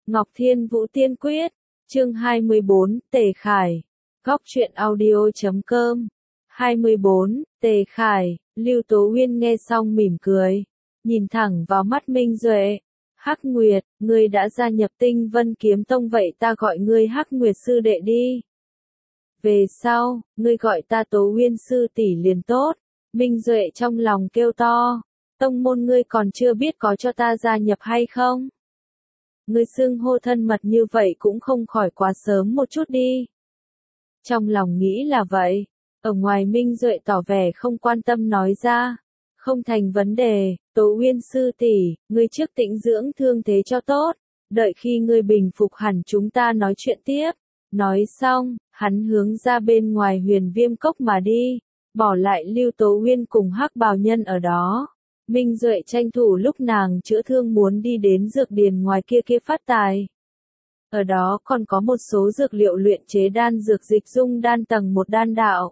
Ngọc Thiên Vũ Tiên Quyết, chương 24, Tề Khải, Góc truyện audio.com. 24, Tề Khải, Lưu Tố Huyên nghe xong mỉm cười, nhìn thẳng vào mắt Minh Duệ. Hắc Nguyệt, ngươi đã gia nhập Tinh Vân Kiếm Tông vậy ta gọi ngươi Hắc Nguyệt sư đệ đi. Về sau, ngươi gọi ta Tố Huyên sư tỷ liền tốt. Minh Duệ trong lòng kêu to, tông môn ngươi còn chưa biết có cho ta gia nhập hay không? Ngươi xưng hô thân mật như vậy cũng không khỏi quá sớm một chút đi. Trong lòng nghĩ là vậy, ở ngoài Minh Duệ tỏ vẻ không quan tâm nói ra, không thành vấn đề, Tố Huyên sư tỷ, ngươi trước tĩnh dưỡng thương thế cho tốt, đợi khi ngươi bình phục hẳn chúng ta nói chuyện tiếp. Nói xong, hắn hướng ra bên ngoài Huyền Viêm Cốc mà đi, bỏ lại Lưu Tố Huyên cùng Hắc Bào Nhân ở đó. Minh Duệ tranh thủ lúc nàng chữa thương muốn đi đến dược điền ngoài kia phát tài. Ở đó còn có một số dược liệu luyện chế đan dược dịch dung đan tầng 1 đan đạo.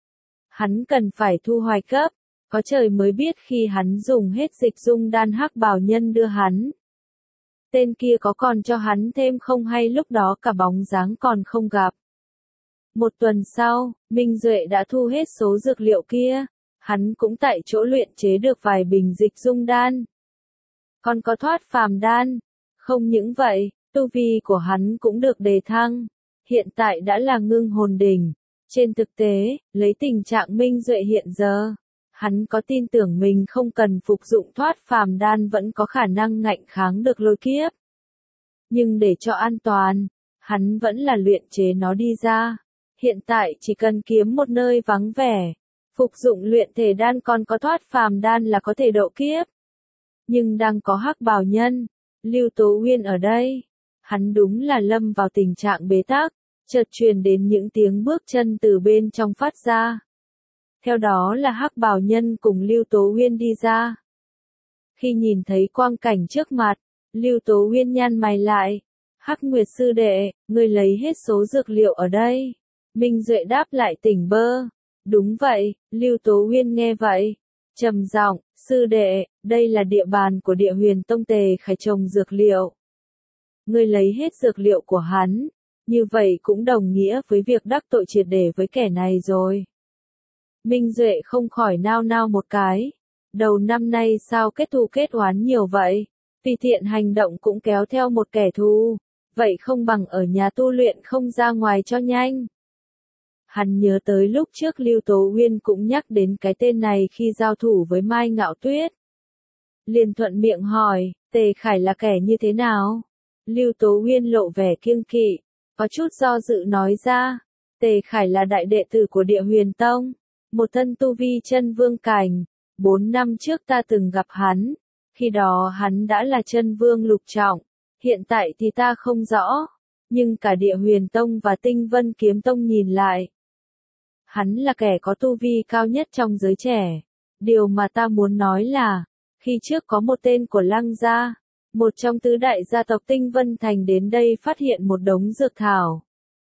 Hắn cần phải thu hoạch cấp, có trời mới biết khi hắn dùng hết dịch dung đan Hắc Bào Nhân đưa hắn. Tên kia có còn cho hắn thêm không hay lúc đó cả bóng dáng còn không gặp. Một tuần sau, Minh Duệ đã thu hết số dược liệu kia, hắn cũng tại chỗ luyện chế được vài bình dịch dung đan. Còn có thoát phàm đan, không những vậy, tu vi của hắn cũng được đề thăng, hiện tại đã là ngưng hồn đỉnh. Trên thực tế, lấy tình trạng Minh Duệ hiện giờ, hắn có tin tưởng mình không cần phục dụng thoát phàm đan vẫn có khả năng ngạnh kháng được lôi kiếp. Nhưng để cho an toàn, hắn vẫn là luyện chế nó đi ra. Hiện tại chỉ cần kiếm một nơi vắng vẻ, phục dụng luyện thể đan còn có thoát phàm đan là có thể độ kiếp. Nhưng đang có Hắc Bào Nhân, Lưu Tố Huyên ở đây, hắn đúng là lâm vào tình trạng bế tắc, chợt truyền đến những tiếng bước chân từ bên trong phát ra. Theo đó là Hắc Bào Nhân cùng Lưu Tố Huyên đi ra. Khi nhìn thấy quang cảnh trước mặt, Lưu Tố Huyên nhăn mày lại. Hắc Nguyệt sư đệ, ngươi lấy hết số dược liệu ở đây. Minh Duệ đáp lại tỉnh bơ. Đúng vậy, Lưu Tố Huyên nghe vậy, trầm giọng, sư đệ, đây là địa bàn của Địa Huyền Tông Tề Khải trồng dược liệu. Ngươi lấy hết dược liệu của hắn, như vậy cũng đồng nghĩa với việc đắc tội triệt để với kẻ này rồi. Minh Duệ không khỏi nao nao một cái. Đầu năm nay sao kết thù kết oán nhiều vậy? Tùy tiện hành động cũng kéo theo một kẻ thù. Vậy không bằng ở nhà tu luyện không ra ngoài cho nhanh. Hắn nhớ tới lúc trước Lưu Tố Huyên cũng nhắc đến cái tên này khi giao thủ với Mai Ngạo Tuyết. Liền thuận miệng hỏi, Tề Khải là kẻ như thế nào? Lưu Tố Huyên lộ vẻ kiêng kỵ, có chút do dự nói ra. Tề Khải là đại đệ tử của Địa Huyền Tông, một thân tu vi chân vương cảnh. 4 năm trước ta từng gặp hắn, khi đó hắn đã là chân vương lục trọng, hiện tại thì ta không rõ, nhưng cả Địa Huyền Tông và Tinh Vân Kiếm Tông nhìn lại. Hắn là kẻ có tu vi cao nhất trong giới trẻ. Điều mà ta muốn nói là, khi trước có một tên của Lăng gia, một trong tứ đại gia tộc Tinh Vân Thành đến đây phát hiện một đống dược thảo.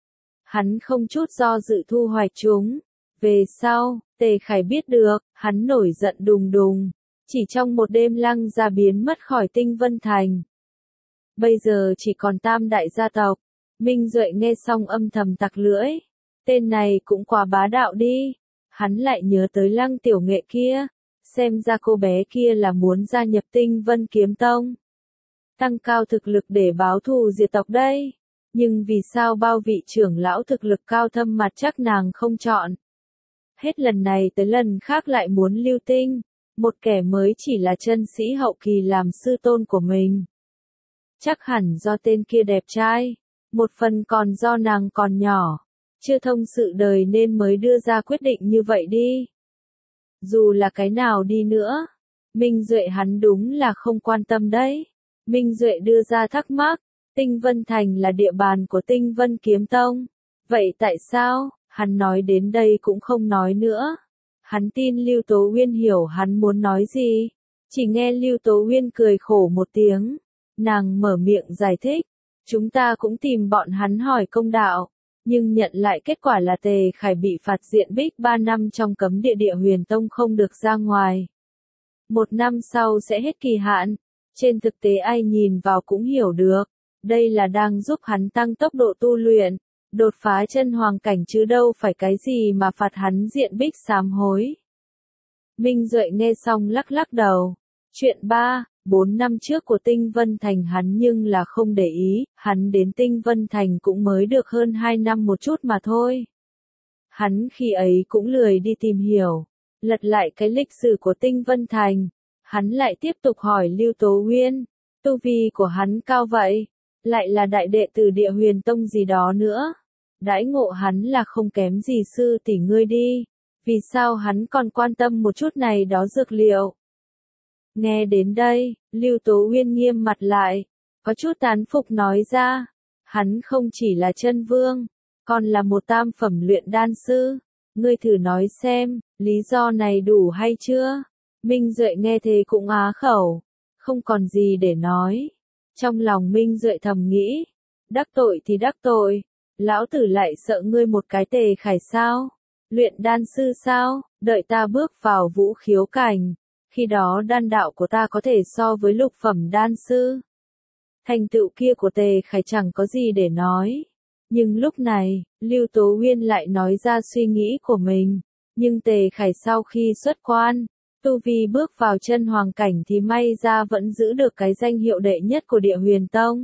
Hắn không chút do dự thu hoạch chúng. Về sau, Tề Khải biết được, hắn nổi giận đùng đùng. Chỉ trong một đêm Lăng gia biến mất khỏi Tinh Vân Thành. Bây giờ chỉ còn tam đại gia tộc. Minh Duệ nghe xong âm thầm tặc lưỡi. Tên này cũng quá bá đạo đi. Hắn lại nhớ tới Lăng tiểu nghệ kia. Xem ra cô bé kia là muốn gia nhập Tinh Vân Kiếm Tông. Tăng cao thực lực để báo thù diệt tộc đây. Nhưng vì sao bao vị trưởng lão thực lực cao thâm mặt chắc nàng không chọn? Hết lần này tới lần khác lại muốn Lưu Tinh, một kẻ mới chỉ là chân sĩ hậu kỳ làm sư tôn của mình. Chắc hẳn do tên kia đẹp trai, một phần còn do nàng còn nhỏ, chưa thông sự đời nên mới đưa ra quyết định như vậy đi. Dù là cái nào đi nữa, Minh Duệ hắn đúng là không quan tâm đấy. Minh Duệ đưa ra thắc mắc, Tinh Vân Thành là địa bàn của Tinh Vân Kiếm Tông. Vậy tại sao? Hắn nói đến đây cũng không nói nữa. Hắn tin Lưu Tố Huyên hiểu hắn muốn nói gì. Chỉ nghe Lưu Tố Huyên cười khổ một tiếng. Nàng mở miệng giải thích. Chúng ta cũng tìm bọn hắn hỏi công đạo. Nhưng nhận lại kết quả là Tề Khải bị phạt diện bích 3 năm trong cấm địa Địa Huyền Tông không được ra ngoài. 1 năm sau sẽ hết kỳ hạn. Trên thực tế ai nhìn vào cũng hiểu được. Đây là đang giúp hắn tăng tốc độ tu luyện, đột phá chân hoàng cảnh chứ đâu phải cái gì mà phạt hắn diện bích sám hối. Minh Duệ nghe xong lắc lắc đầu. Chuyện 4 năm trước của Tinh Vân Thành hắn nhưng là không để ý, hắn đến Tinh Vân Thành cũng mới được hơn 2 năm một chút mà thôi. Hắn khi ấy cũng lười đi tìm hiểu, lật lại cái lịch sử của Tinh Vân Thành. Hắn lại tiếp tục hỏi Lưu Tố Huyên, tu vi của hắn cao vậy, lại là đại đệ tử Địa Huyền Tông gì đó nữa. Đãi ngộ hắn là không kém gì sư tỷ ngươi đi, vì sao hắn còn quan tâm một chút này đó dược liệu. Nghe đến đây, Lưu Tố Huyên nghiêm mặt lại, có chút tán phục nói ra, hắn không chỉ là chân vương, còn là một tam phẩm luyện đan sư. Ngươi thử nói xem, lý do này đủ hay chưa? Minh Duệ nghe thế cũng á khẩu, không còn gì để nói. Trong lòng Minh Duệ thầm nghĩ, đắc tội thì đắc tội, lão tử lại sợ ngươi một cái Tề Khải sao? Luyện đan sư sao? Đợi ta bước vào vũ khiếu cảnh, khi đó đan đạo của ta có thể so với lục phẩm đan sư. Thành tựu kia của Tề Khải chẳng có gì để nói. Nhưng lúc này, Lưu Tố Huyên lại nói ra suy nghĩ của mình. Nhưng Tề Khải sau khi xuất quan, tu vi bước vào chân hoàng cảnh thì may ra vẫn giữ được cái danh hiệu đệ nhất của Địa Huyền Tông.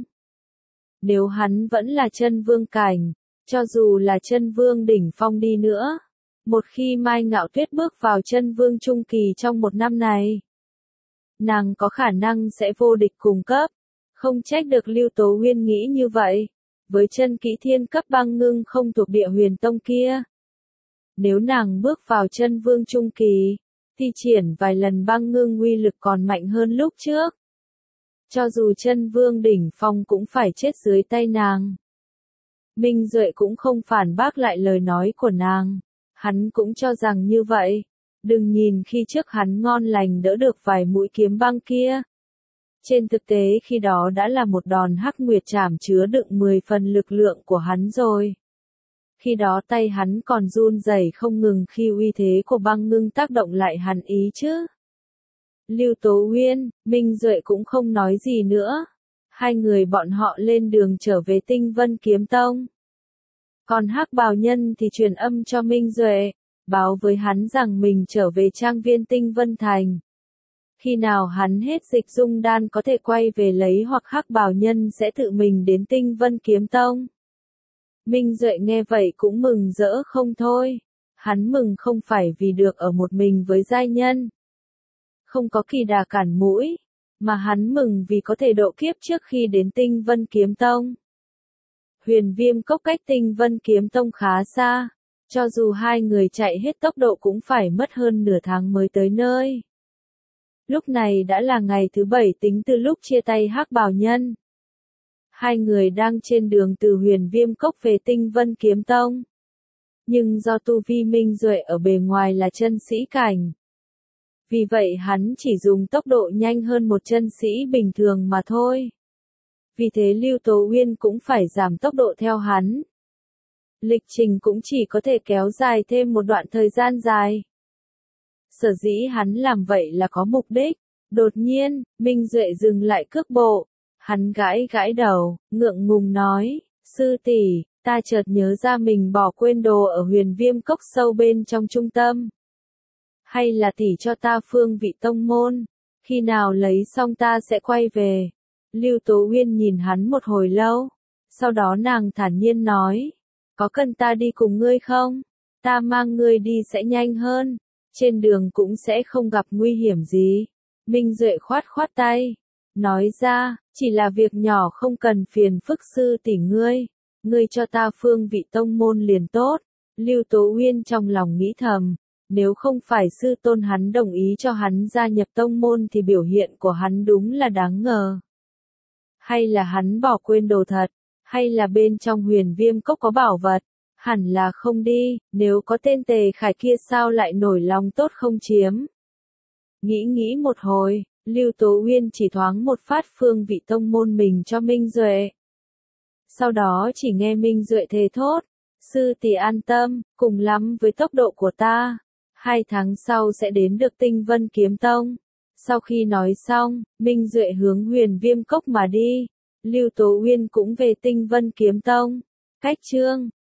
Nếu hắn vẫn là chân vương cảnh, cho dù là chân vương đỉnh phong đi nữa, một khi Mai Ngạo Tuyết bước vào chân vương trung kỳ trong một năm này, nàng có khả năng sẽ vô địch cùng cấp. Không trách được Lưu Tố Huyên nghĩ như vậy, với chân kỹ thiên cấp băng ngưng không thuộc Địa Huyền Tông kia. Nếu nàng bước vào chân vương trung kỳ, thi triển vài lần băng ngưng uy lực còn mạnh hơn lúc trước. Cho dù chân vương đỉnh phong cũng phải chết dưới tay nàng. Minh Duệ cũng không phản bác lại lời nói của nàng. Hắn cũng cho rằng như vậy. Đừng nhìn khi trước hắn ngon lành đỡ được vài mũi kiếm băng kia. Trên thực tế khi đó đã là một đòn hắc nguyệt trảm chứa đựng 10 phần lực lượng của hắn rồi. Khi đó tay hắn còn run rẩy không ngừng khi uy thế của băng ngưng tác động lại hắn ý chứ. Lưu Tố Huyên, Minh Duệ cũng không nói gì nữa. Hai người bọn họ lên đường trở về Tinh Vân Kiếm Tông. Còn Hắc Bào Nhân thì truyền âm cho Minh Duệ, báo với hắn rằng mình trở về trang viên Tinh Vân Thành. Khi nào hắn hết dịch dung đan có thể quay về lấy hoặc Hắc Bào Nhân sẽ tự mình đến Tinh Vân Kiếm Tông. Minh Duệ nghe vậy cũng mừng rỡ không thôi. Hắn mừng không phải vì được ở một mình với giai nhân, không có kỳ đà cản mũi, mà hắn mừng vì có thể độ kiếp trước khi đến Tinh Vân Kiếm Tông. Huyền Viêm Cốc cách Tinh Vân Kiếm Tông khá xa, cho dù hai người chạy hết tốc độ cũng phải mất hơn nửa tháng mới tới nơi. Lúc này đã là ngày thứ 7 tính từ lúc chia tay Hắc Bào Nhân. Hai người đang trên đường từ Huyền Viêm Cốc về Tinh Vân Kiếm Tông. Nhưng do tu vi Minh Duệ ở bề ngoài là chân sĩ cảnh, vì vậy hắn chỉ dùng tốc độ nhanh hơn một chân sĩ bình thường mà thôi. Vì thế Lưu Tố Huyên cũng phải giảm tốc độ theo hắn. Lịch trình cũng chỉ có thể kéo dài thêm một đoạn thời gian dài. Sở dĩ hắn làm vậy là có mục đích. Đột nhiên, Minh Duệ dừng lại cước bộ. Hắn gãi gãi đầu, ngượng ngùng nói, sư tỷ, ta chợt nhớ ra mình bỏ quên đồ ở Huyền Viêm Cốc sâu bên trong trung tâm. Hay là tỷ cho ta phương vị tông môn, khi nào lấy xong ta sẽ quay về. Lưu Tố Huyên nhìn hắn một hồi lâu, sau đó nàng thản nhiên nói, có cần ta đi cùng ngươi không? Ta mang ngươi đi sẽ nhanh hơn, trên đường cũng sẽ không gặp nguy hiểm gì. Minh Duệ khoát khoát tay, nói ra, chỉ là việc nhỏ không cần phiền phức sư tỷ ngươi cho ta phương vị tông môn liền tốt. Lưu Tố Huyên trong lòng nghĩ thầm, nếu không phải sư tôn hắn đồng ý cho hắn gia nhập tông môn thì biểu hiện của hắn đúng là đáng ngờ. Hay là hắn bỏ quên đồ thật, hay là bên trong Huyền Viêm Cốc có bảo vật, hẳn là không đi, nếu có tên Tề Khải kia sao lại nổi lòng tốt không chiếm. Nghĩ một hồi, Lưu Tố Huyên chỉ thoáng một phát phương vị tông môn mình cho Minh Duệ. Sau đó chỉ nghe Minh Duệ thề thốt, sư tỷ an tâm, cùng lắm với tốc độ của ta, 2 tháng sau sẽ đến được Tinh Vân Kiếm Tông. Sau khi nói xong, Minh Duệ hướng Huyền Viêm Cốc mà đi. Lưu Tố Uyên cũng về Tinh Vân Kiếm Tông. Cách chương